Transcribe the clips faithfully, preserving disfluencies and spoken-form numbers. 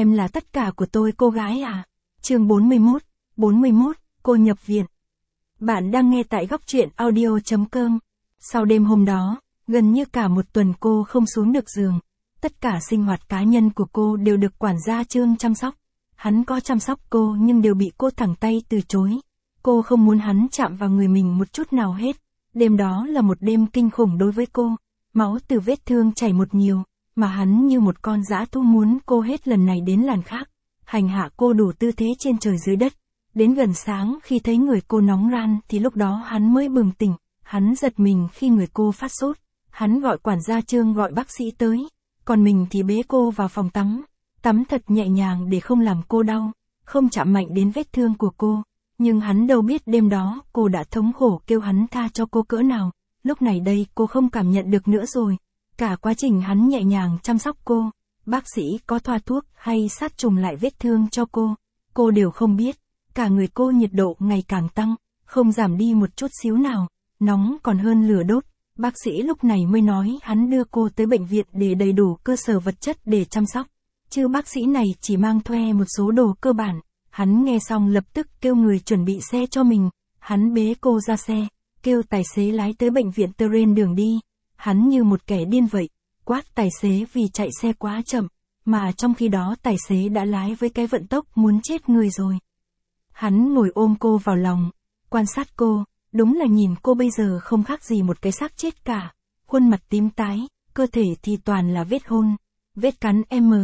em là tất cả của tôi cô gái à. Chương bốn mươi mốt, bốn mươi mốt, cô nhập viện. Bạn đang nghe tại góc truyện audio chấm com. Sau đêm hôm đó, gần như cả một tuần cô không xuống được giường. Tất cả sinh hoạt cá nhân của cô đều được quản gia Trương chăm sóc. Hắn có chăm sóc cô nhưng đều bị cô thẳng tay từ chối. Cô không muốn hắn chạm vào người mình một chút nào hết. Đêm đó là một đêm kinh khủng đối với cô. Máu từ vết thương chảy một nhiều, mà hắn như một con dã thú muốn cô hết lần này đến lần khác. Hành hạ cô đủ tư thế trên trời dưới đất. Đến gần sáng khi thấy người cô nóng ran thì lúc đó hắn mới bừng tỉnh. Hắn giật mình khi người cô phát sốt. Hắn gọi quản gia Trương gọi bác sĩ tới. Còn mình thì bế cô vào phòng tắm. Tắm thật nhẹ nhàng để không làm cô đau. Không chạm mạnh đến vết thương của cô. Nhưng hắn đâu biết đêm đó cô đã thống khổ kêu hắn tha cho cô cỡ nào. Lúc này đây cô không cảm nhận được nữa rồi. Cả quá trình hắn nhẹ nhàng chăm sóc cô. Bác sĩ có thoa thuốc hay sát trùng lại vết thương cho cô. Cô đều không biết. Cả người cô nhiệt độ ngày càng tăng. Không giảm đi một chút xíu nào. Nóng còn hơn lửa đốt. Bác sĩ lúc này mới nói hắn đưa cô tới bệnh viện để đầy đủ cơ sở vật chất để chăm sóc. Chứ bác sĩ này chỉ mang thuê một số đồ cơ bản. Hắn nghe xong lập tức kêu người chuẩn bị xe cho mình. Hắn bế cô ra xe, kêu tài xế lái tới bệnh viện trên đường đi. Hắn như một kẻ điên vậy, quát tài xế vì chạy xe quá chậm, mà trong khi đó tài xế đã lái với cái vận tốc muốn chết người rồi. Hắn ngồi ôm cô vào lòng, quan sát cô, đúng là nhìn cô bây giờ không khác gì một cái xác chết cả. Khuôn mặt tím tái, cơ thể thì toàn là vết hôn, vết cắn M.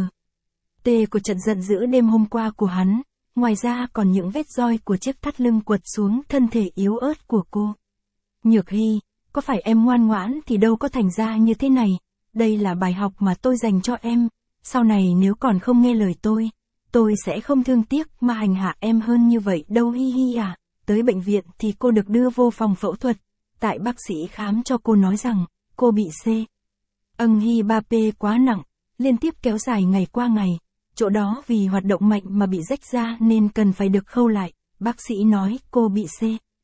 T của trận giận dữ đêm hôm qua của hắn. Ngoài ra còn những vết roi của chiếc thắt lưng quật xuống thân thể yếu ớt của cô. Nhược Hy, có phải em ngoan ngoãn thì đâu có thành ra như thế này. Đây là bài học mà tôi dành cho em. Sau này nếu còn không nghe lời tôi, tôi sẽ không thương tiếc mà hành hạ em hơn như vậy đâu hi hi à. Tới bệnh viện thì cô được đưa vô phòng phẫu thuật. Tại bác sĩ khám cho cô nói rằng, cô bị C. Âng hy ba P quá nặng, liên tiếp kéo dài ngày qua ngày. Chỗ đó vì hoạt động mạnh mà bị rách ra nên cần phải được khâu lại. Bác sĩ nói cô bị C.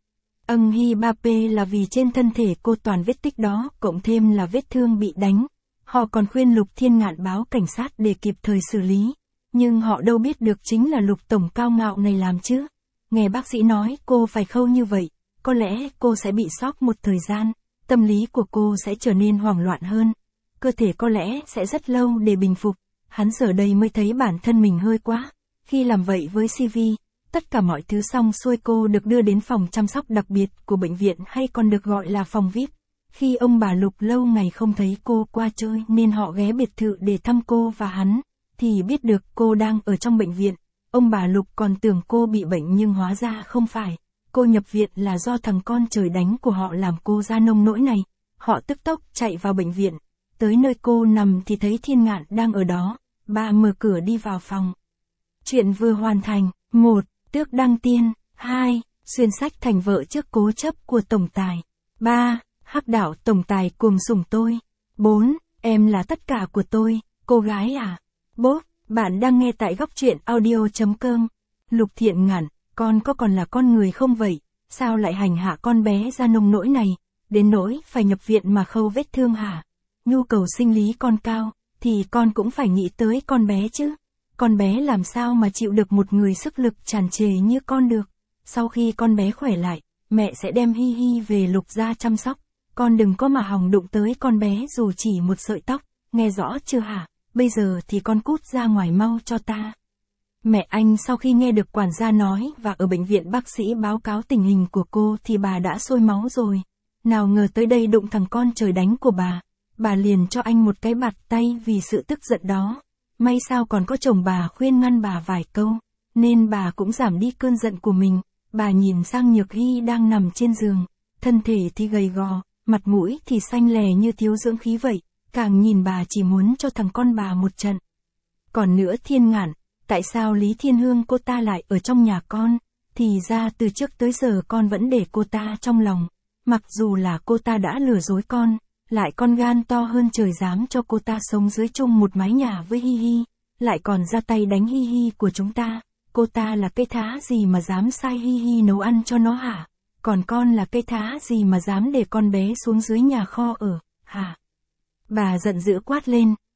Âng hy ba P là vì trên thân thể cô toàn vết tích đó, cộng thêm là vết thương bị đánh. Họ còn khuyên Lục Thiên Ngạn báo cảnh sát để kịp thời xử lý. Nhưng họ đâu biết được chính là Lục Tổng cao ngạo này làm chứ. Nghe bác sĩ nói cô phải khâu như vậy, có lẽ cô sẽ bị sốc một thời gian. Tâm lý của cô sẽ trở nên hoảng loạn hơn. Cơ thể có lẽ sẽ rất lâu để bình phục. Hắn giờ đây mới thấy bản thân mình hơi quá. Khi làm vậy với xê vê, tất cả mọi thứ xong xuôi cô được đưa đến phòng chăm sóc đặc biệt của bệnh viện hay còn được gọi là phòng vi ai pi. Khi ông bà Lục lâu ngày không thấy cô qua chơi nên họ ghé biệt thự để thăm cô và hắn, thì biết được cô đang ở trong bệnh viện. Ông bà Lục còn tưởng cô bị bệnh nhưng hóa ra không phải. Cô nhập viện là do thằng con trời đánh của họ làm cô ra nông nỗi này. Họ tức tốc chạy vào bệnh viện. Tới nơi cô nằm thì thấy Thiên Ngạn đang ở đó. Bà mở cửa đi vào phòng. Chuyện vừa hoàn thành. một. Tước đăng tiên. hai. Xuyên sách thành vợ trước cố chấp của tổng tài. ba. Hắc đảo tổng tài cuồng sủng tôi. bốn. Em là tất cả của tôi, cô gái à. Bốp, bạn đang nghe tại góc truyện audio chấm com. Lục Thiện Ngạn, con có còn là con người không vậy? Sao lại hành hạ con bé ra nông nỗi này? Đến nỗi phải nhập viện mà khâu vết thương hả? Nhu cầu sinh lý con cao, thì con cũng phải nghĩ tới con bé chứ. Con bé làm sao mà chịu được một người sức lực tràn trề như con được. Sau khi con bé khỏe lại, mẹ sẽ đem Hi Hi về Lục gia chăm sóc. Con đừng có mà hòng đụng tới con bé dù chỉ một sợi tóc, nghe rõ chưa hả? Bây giờ thì con cút ra ngoài mau cho ta. Mẹ anh sau khi nghe được quản gia nói và ở bệnh viện bác sĩ báo cáo tình hình của cô thì bà đã sôi máu rồi. Nào ngờ tới đây đụng thằng con trời đánh của bà. Bà liền cho anh một cái bạt tay vì sự tức giận đó. May sao còn có chồng bà khuyên ngăn bà vài câu, nên bà cũng giảm đi cơn giận của mình. Bà nhìn sang Nhược Hy đang nằm trên giường, thân thể thì gầy gò, mặt mũi thì xanh lè như thiếu dưỡng khí vậy, càng nhìn bà chỉ muốn cho thằng con bà một trận. Còn nữa Thiên Ngạn, tại sao Lý Thiên Hương cô ta lại ở trong nhà con? Thì ra từ trước tới giờ con vẫn để cô ta trong lòng, mặc dù là cô ta đã lừa dối con. Lại con gan to hơn trời dám cho cô ta sống dưới chung một mái nhà với Hi Hi, lại còn ra tay đánh Hi Hi của chúng ta. Cô ta là cái thá gì mà dám sai Hi Hi nấu ăn cho nó hả? Còn con là cái thá gì mà dám để con bé xuống dưới nhà kho ở, hả? Bà giận dữ quát lên,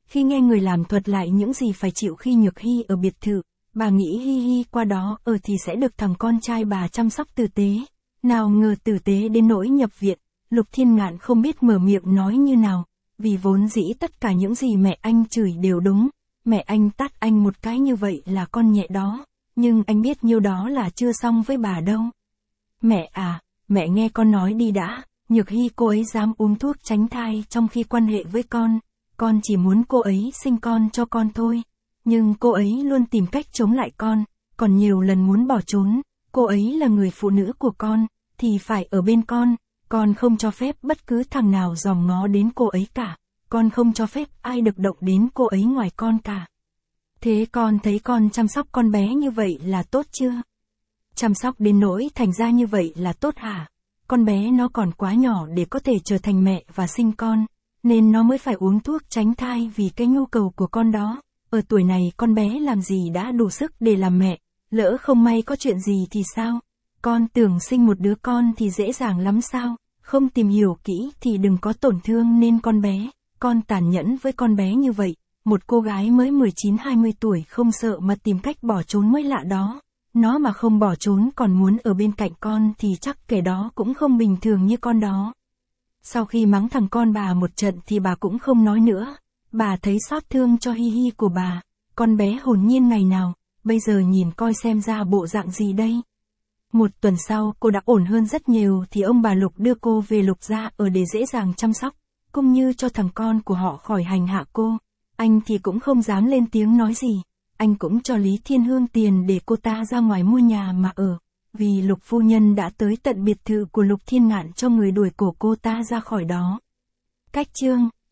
Khi nghe người làm thuật lại những gì phải chịu khi Nhược Hy ở biệt thự, bà nghĩ hi hi qua đó ở thì sẽ được thằng con trai bà chăm sóc tử tế. Nào ngờ tử tế đến nỗi nhập viện, Lục Thiên Ngạn không biết mở miệng nói như nào, vì vốn dĩ tất cả những gì mẹ anh chửi đều đúng, mẹ anh tát anh một cái như vậy là con nhẹ đó, nhưng anh biết nhiêu đó là chưa xong với bà đâu. Mẹ à, mẹ nghe con nói đi đã, Nhược Hy cô ấy dám uống thuốc tránh thai trong khi quan hệ với con, con chỉ muốn cô ấy sinh con cho con thôi, nhưng cô ấy luôn tìm cách chống lại con, còn nhiều lần muốn bỏ trốn, cô ấy là người phụ nữ của con, thì phải ở bên con, con không cho phép bất cứ thằng nào dòm ngó đến cô ấy cả, con không cho phép ai được động đến cô ấy ngoài con cả. Thế con thấy con chăm sóc con bé như vậy là tốt chưa? Chăm sóc đến nỗi thành ra như vậy là tốt hả? Con bé nó còn quá nhỏ để có thể trở thành mẹ và sinh con, nên nó mới phải uống thuốc tránh thai vì cái nhu cầu của con đó. Ở tuổi này con bé làm gì đã đủ sức để làm mẹ, lỡ không may có chuyện gì thì sao? Con tưởng sinh một đứa con thì dễ dàng lắm sao? Không tìm hiểu kỹ thì đừng có tổn thương nên con bé. Con tàn nhẫn với con bé như vậy, một cô gái mới mười chín hai mươi tuổi không sợ mà tìm cách bỏ trốn mới lạ đó. Nó mà không bỏ trốn còn muốn ở bên cạnh con thì chắc kẻ đó cũng không bình thường như con đó. Sau khi mắng thằng con bà một trận thì bà cũng không nói nữa. Bà thấy xót thương cho hi hi của bà. Con bé hồn nhiên ngày nào, bây giờ nhìn coi xem ra bộ dạng gì đây. Một tuần sau cô đã ổn hơn rất nhiều thì ông bà Lục đưa cô về Lục gia ở để dễ dàng chăm sóc, cũng như cho thằng con của họ khỏi hành hạ cô. Anh thì cũng không dám lên tiếng nói gì. Anh cũng cho Lý Thiên Hương tiền để cô ta ra ngoài mua nhà mà ở, vì Lục phu nhân đã tới tận biệt thự của Lục Thiên Ngạn cho người đuổi cổ cô ta ra khỏi đó. Cách chương